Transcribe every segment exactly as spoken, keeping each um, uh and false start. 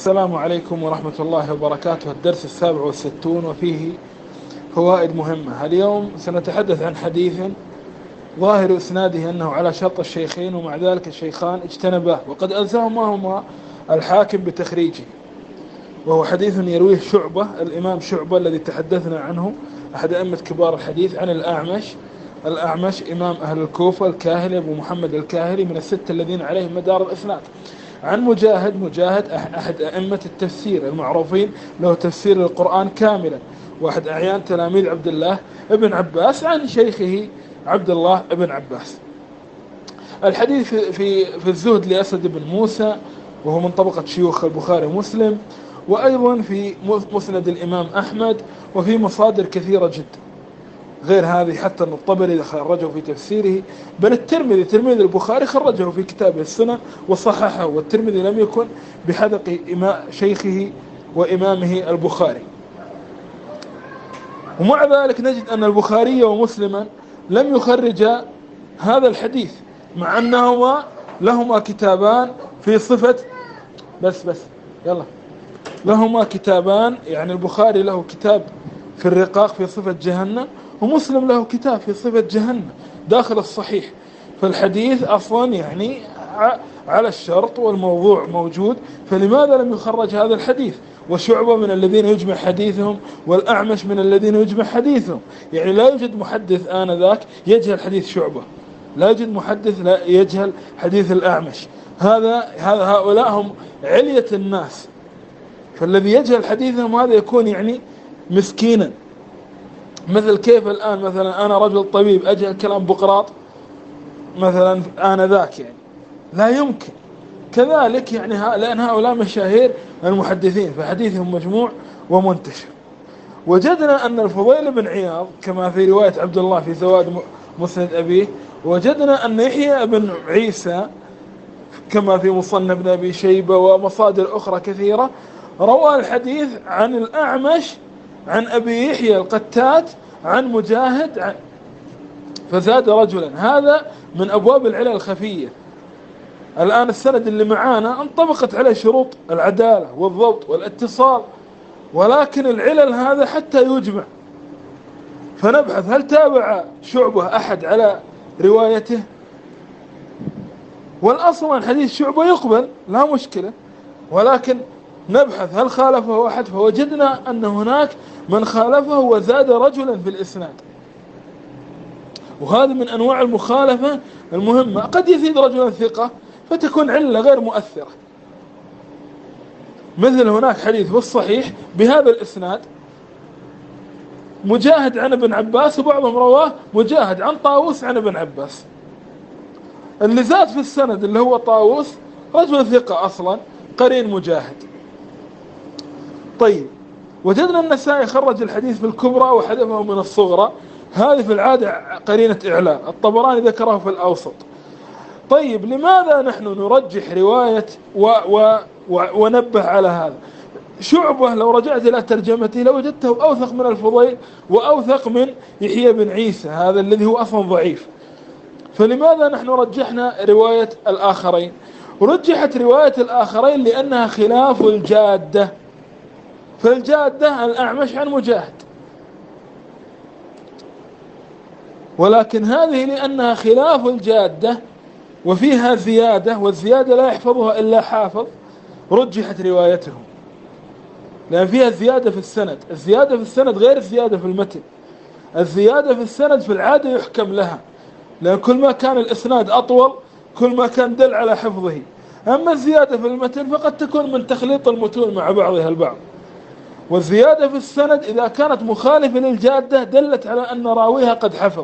السلام عليكم ورحمة الله وبركاته. الدرس السابع والستون وفيه فوائد مهمة. اليوم سنتحدث عن حديث ظاهر إسناده أنه على شرط الشيخين، ومع ذلك الشيخان اجتنباه وقد ألزمهما الحاكم بتخريجه، وهو حديث يرويه شعبة، الإمام شعبة الذي تحدثنا عنه، أحد أئمة كبار الحديث، عن الأعمش. الأعمش إمام أهل الكوفة الكاهلي أبو محمد الكاهلي من الستة الذين عليهم مدار الإسناد. عن مجاهد، مجاهد أحد أئمة التفسير المعروفين، له تفسير القرآن كاملا، واحد أعيان تلاميذ عبد الله ابن عباس، عن شيخه عبد الله ابن عباس. الحديث في في الزهد لأسد بن موسى، وهو من طبقة شيوخ البخاري ومسلم، وأيضا في مسند الإمام أحمد، وفي مصادر كثيرة جدا غير هذه، حتى أن الطبري خرجه في تفسيره، بل الترمذي تلميذ البخاري خرجه في كتابه السنن وصححه، والترمذي لم يكن بحذق شيخه وإمامه البخاري. ومع ذلك نجد أن البخاري ومسلما لم يخرجا هذا الحديث، مع أنهما لهما كتابان في صفة بس بس يلا لهما كتابان، يعني البخاري له كتاب في الرقاق في صفة جهنم، ومسلم له كتاب في صفة جهنم داخل الصحيح. فالحديث أصلا يعني على الشرط والموضوع موجود، فلماذا لم يخرج هذا الحديث؟ وشعبة من الذين يجمع حديثهم، والأعمش من الذين يجمع حديثهم. يعني لا يوجد محدث آنذاك يجهل حديث شعبة، لا يوجد محدث لا يجهل حديث الأعمش. هذا هذا هؤلاء هم علية الناس، فالذي يجهل حديثهم هذا يكون يعني مسكينا. مثل كيف الآن مثلا أنا رجل طبيب أجهل كلام بقراط مثلا آنذاك، يعني لا يمكن. كذلك يعني لأن هؤلاء مشاهير المحدثين، فحديثهم مجموع ومنتشر. وجدنا أن الفضيل بن عياض كما في رواية عبد الله في زواد مسند أبيه، وجدنا أن يحيى بن عيسى كما في مصنف ابن أبي شيبة ومصادر أخرى كثيرة روى الحديث عن الأعمش عن أبي يحيى القتات عن مجاهد عن فزاد رجلا. هذا من أبواب العلل الخفية. الآن السند اللي معانا انطبقت عليه شروط العدالة والضبط والاتصال، ولكن العلل هذا حتى يجمع، فنبحث هل تابع شعبة أحد على روايته؟ والأصل عن حديث شعبة يقبل لا مشكلة، ولكن نبحث هل خالفه أحد، فوجدنا أن هناك من خالفه وزاد رجلا في الإسناد. وهذا من أنواع المخالفة المهمة. قد يزيد رجلا ثقة فتكون علة غير مؤثرة، مثل هناك حديث في الصحيح بهذا الإسناد مجاهد عن ابن عباس، وبعضهم رواه مجاهد عن طاووس عن ابن عباس. اللي زاد في السند اللي هو طاووس رجل ثقة أصلا قرين مجاهد. طيب، وجدنا النسائي خرج الحديث في الكبرى وحذفه من الصغرى، هذه في العادة قرينة إعلان. الطبراني ذكره في الأوسط. طيب، لماذا نحن نرجح رواية و و و ونبه على هذا؟ شعبة لو رجعت إلى ترجمته لوجدته أوثق من الفضيل وأوثق من يحيى بن عيسى هذا الذي هو أصلا ضعيف. فلماذا نحن رجحنا رواية الآخرين؟ رجحت رواية الآخرين لأنها خلاف الجادة. فالجادة الأعمش عن مجاهد، ولكن هذه لأنها خلاف الجادة وفيها زيادة، والزيادة لا يحفظها إلا حافظ، رجحت روايتهم لأن فيها زيادة في السند. الزيادة في السند غير الزيادة في المتن. الزيادة في السند في العادة يحكم لها، لأن كل ما كان الإسناد أطول كل ما كان دل على حفظه. أما الزيادة في المتن فقد تكون من تخليط المتون مع بعضها البعض. والزيادة في السند إذا كانت مخالفة للجادة دلت على أن راويها قد حفظ.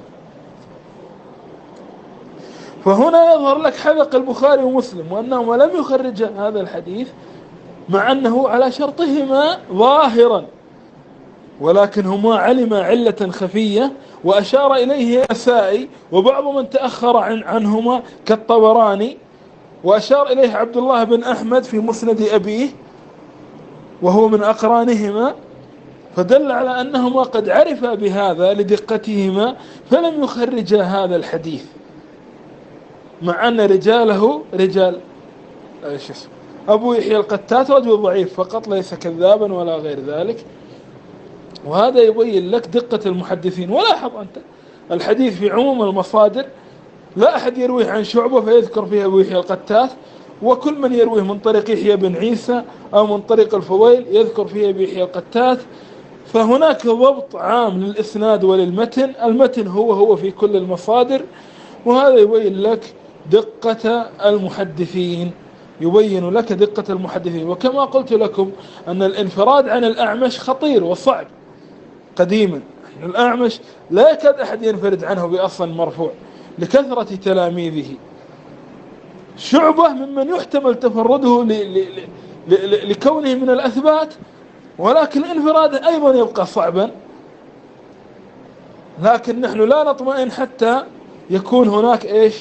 فهنا يظهر لك حذق البخاري ومسلم، وأنهما لم يخرجا هذا الحديث مع أنه على شرطهما ظاهرا، ولكن هما علم علة خفية وأشار إليه النسائي وبعض من تأخر عن عنهما كالطبراني، وأشار إليه عبد الله بن أحمد في مسند أبيه وهو من أقرانهما، فدل على أنهما قد عرفا بهذا لدقتهما فلم يخرجا هذا الحديث، مع أن رجاله رجال أبو يحيى القتات رجل ضعيف فقط ليس كذابا ولا غير ذلك. وهذا يبين لك دقة المحدثين. ولاحظ أنت الحديث في عموم المصادر لا أحد يرويه عن شعبة فيذكر فيه أبو يحيى القتات، وكل من يرويه من طريق يحيى بن عيسى أو من طريق الفضيل يذكر فيه أبو يحيى القتات. فهناك ضبط عام للإسناد وللمتن، المتن هو هو في كل المصادر. وهذا يبين لك دقة المحدثين، يبين لك دقة المحدثين. وكما قلت لكم أن الانفراد عن الأعمش خطير وصعب قديما. الأعمش لا يكاد أحد ينفرد عنه بأصل مرفوع لكثرة تلاميذه. شعبة ممن يحتمل تفرده لكونه من الأثبات، ولكن انفراده أيضا يبقى صعبا. لكن نحن لا نطمئن حتى يكون هناك إيش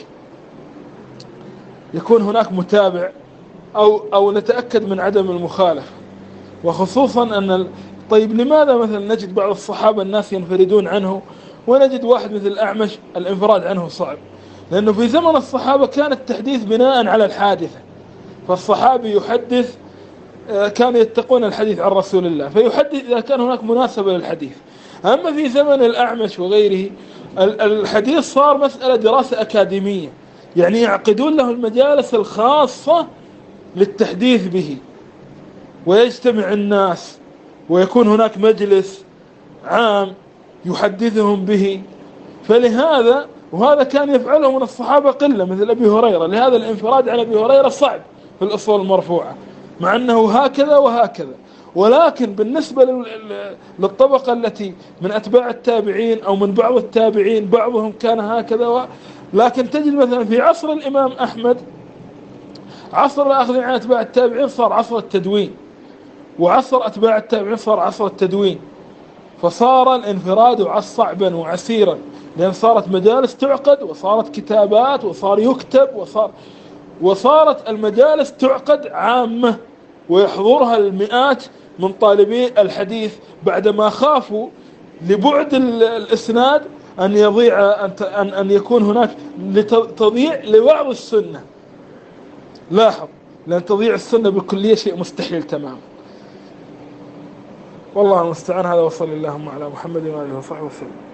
يكون هناك متابع أو أو نتأكد من عدم المخالفة. وخصوصا أن طيب لماذا مثلا نجد بعض الصحابة الناس ينفردون عنه ونجد واحد مثل الأعمش الانفراد عنه صعب؟ لأنه في زمن الصحابة كان التحديث بناء على الحادثة، فالصحابي يحدث كانوا يتقون الحديث عن رسول الله فيحدث إذا كان هناك مناسبة للحديث. أما في زمن الأعمش وغيره الحديث صار مسألة دراسة أكاديمية، يعني يعقدون له المجالس الخاصة للتحديث به، ويجتمع الناس ويكون هناك مجلس عام يحدثهم به. فلهذا وهذا كان يفعله من الصحابة قلة مثل أبي هريرة، لهذا الانفراد عن أبي هريرة صعب في الأصول المرفوعة مع أنه هكذا وهكذا. ولكن بالنسبة للطبقة التي من أتباع التابعين أو من بعض التابعين بعضهم كان هكذا و... لكن تجد مثلا في عصر الإمام أحمد عصر الأخذ عن أتباع التابعين صار عصر التدوين، وعصر أتباع التابعين صار عصر التدوين، فصار الانفراد صعبا وعسيرا، لأن صارت مجالس تعقد وصارت كتابات وصار يكتب وصار وصارت المجالس تعقد عامة ويحضرها المئات من طالبي الحديث بعدما خافوا لبعد الإسناد أن يضيع أن أن يكون هناك تضييع لبعض السنة. لاحظ، لأن تضييع السنة بكلية شيء مستحيل تماما. والله المستعان. هذا وصلى اللهم على محمد وآله وصحبه وسلم.